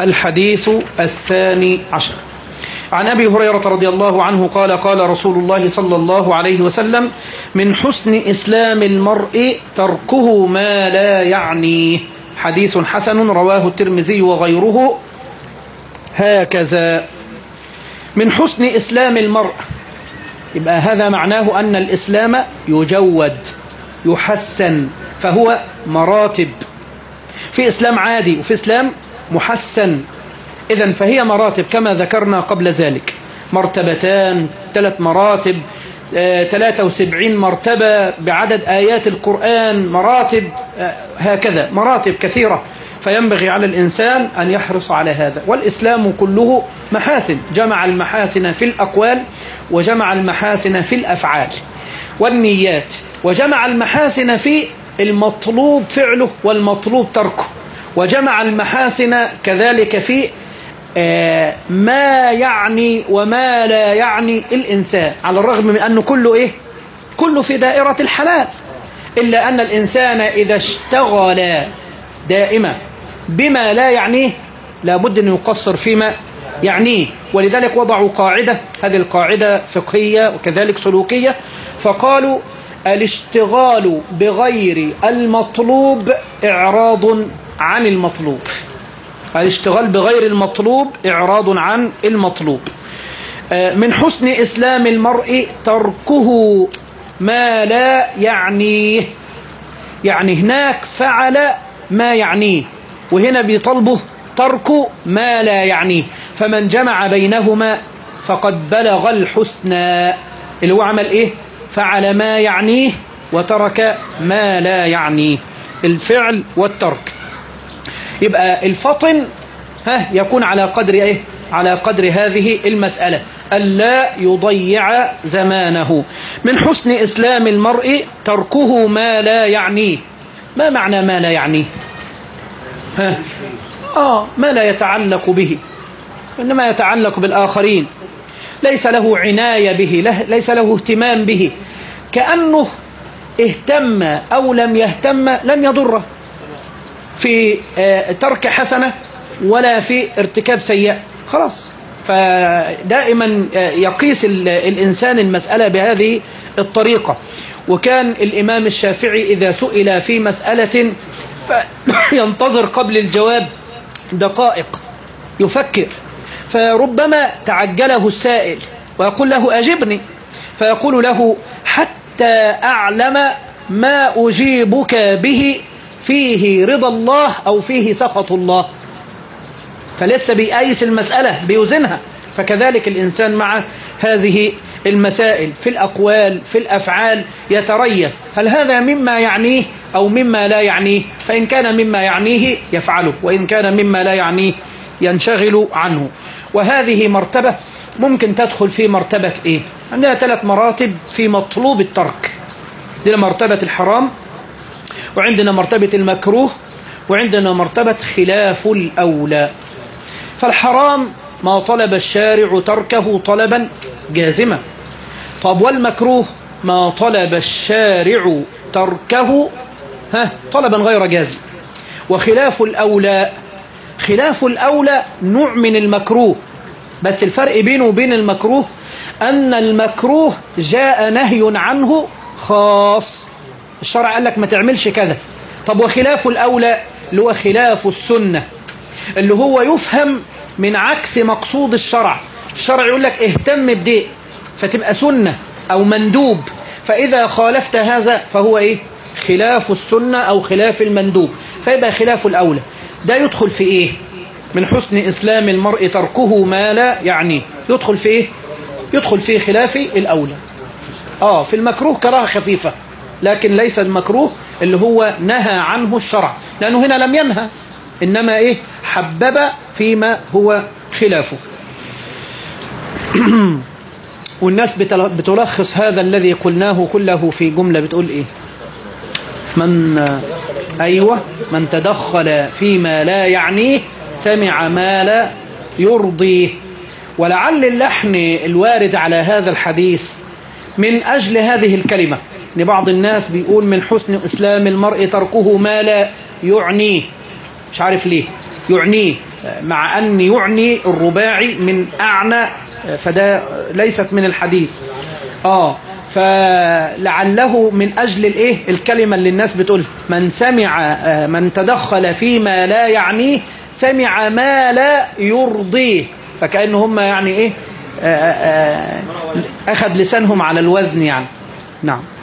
الحديث الثاني عشر عن أبي هريرة رضي الله عنه قال قال رسول الله صلى الله عليه وسلم: من حسن إسلام المرء تركه ما لا يعنيه. حديث حسن رواه الترمذي وغيره هكذا. من حسن إسلام المرء، يبقى هذا معناه أن الإسلام يجود يحسن، فهو مراتب، في إسلام عادي وفي إسلام محسن. إذن فهي مراتب كما ذكرنا قبل ذلك، مرتبتان، 3 مراتب، 73 مرتبة بعدد آيات القرآن، مراتب، هكذا مراتب كثيرة. فينبغي على الإنسان أن يحرص على هذا. والإسلام كله محاسن، جمع المحاسن في الأقوال وجمع المحاسن في الأفعال والنيات، وجمع المحاسن في المطلوب فعله والمطلوب تركه، وجمع المحاسن كذلك في ما يعني وما لا يعني الإنسان، على الرغم من أنه كله في دائرة الحلال، إلا أن الإنسان إذا اشتغل دائما بما لا يعنيه لابد أن يقصر فيما يعنيه. ولذلك وضعوا قاعدة، هذه القاعدة فقهية وكذلك سلوكية، فقالوا: الاشتغال بغير المطلوب إعراض عن المطلوب. الاشتغال بغير المطلوب إعراض عن المطلوب. من حسن إسلام المرء تركه ما لا يعنيه، يعني هناك فعل ما يعنيه، وهنا بيطلبه ترك ما لا يعنيه. فمن جمع بينهما فقد بلغ الحسنى، اللي هو عمل إيه؟ فعل ما يعنيه وترك ما لا يعنيه، الفعل والترك. يبقى الفطن يكون على قدر إيه؟ على قدر هذه المسألة، ألا يضيع زمانه. من حسن إسلام المرء تركه ما لا يعنيه. ما معنى ما لا يعنيه؟ ما لا يتعلق به، إنما يتعلق بالآخرين، ليس له عناية به، ليس له اهتمام به، كأنه اهتم أو لم يهتم لم يضره في ترك حسنة ولا في ارتكاب سيئة، خلاص. فدائما يقيس الإنسان المسألة بهذه الطريقة. وكان الإمام الشافعي إذا سئل في مسألة فينتظر قبل الجواب دقائق يفكر، فربما تعجله السائل ويقول له: أجبني، فيقول له: حتى أعلم ما أجيبك به فيه رضا الله أو فيه سخط الله. فلسه بيقيس المسألة، بيوزنها. فكذلك الإنسان مع هذه المسائل في الأقوال في الأفعال يتريث، هل هذا مما يعنيه أو مما لا يعنيه؟ فإن كان مما يعنيه يفعله، وإن كان مما لا يعنيه ينشغل عنه. وهذه مرتبة ممكن تدخل في مرتبة إيه؟ عندنا 3 مراتب في مطلوب الترك. عندنا مرتبة الحرام، وعندنا مرتبة المكروه، وعندنا مرتبة خلاف الأولى. فالحرام ما طلب الشارع تركه طلبا جازما. طب والمكروه ما طلب الشارع تركه طلبا غير جازم. وخلاف الأولى، خلاف الأولى نوع من المكروه، بس الفرق بينه وبين المكروه أن المكروه جاء نهي عنه خاص، الشرع قال لك ما تعملش كذا. طب وخلاف الأولى اللي هو خلاف السنة، اللي هو يفهم من عكس مقصود الشرع. الشرع يقول لك اهتم بدي فتبقى سنة أو مندوب، فإذا خالفت هذا فهو إيه؟ خلاف السنة أو خلاف المندوب، فيبقى خلاف الأولى. ده يدخل في إيه؟ من حسن إسلام المرء تركه ما لا يعنيه. يدخل في إيه؟ يدخل في خلاف الأولى. في المكروه كراهة خفيفة، لكن ليس المكروه اللي هو نهى عنه الشرع، لأنه هنا لم ينهى، إنما إيه؟ حبب فيما هو خلافه. والناس بتلخص هذا الذي قلناه كله في جملة بتقول إيه؟ من تدخل فيما لا يعنيه سمع ما لا يرضيه. ولعل اللحن الوارد على هذا الحديث من أجل هذه الكلمة، إن بعض الناس بيقول من حسن إسلام المرء تركه ما لا يعنيه، مش عارف ليه، يعنيه، مع أن يعني الرباعي من أعنى، فده ليست من الحديث. فلعله من أجل الإيه الكلمة اللي الناس بتقول من سمع من تدخل فيما لا يعنيه سمع ما لا يرضيه، فكأن هم يعني إيه أخذ لسانهم على الوزن يعني. نعم.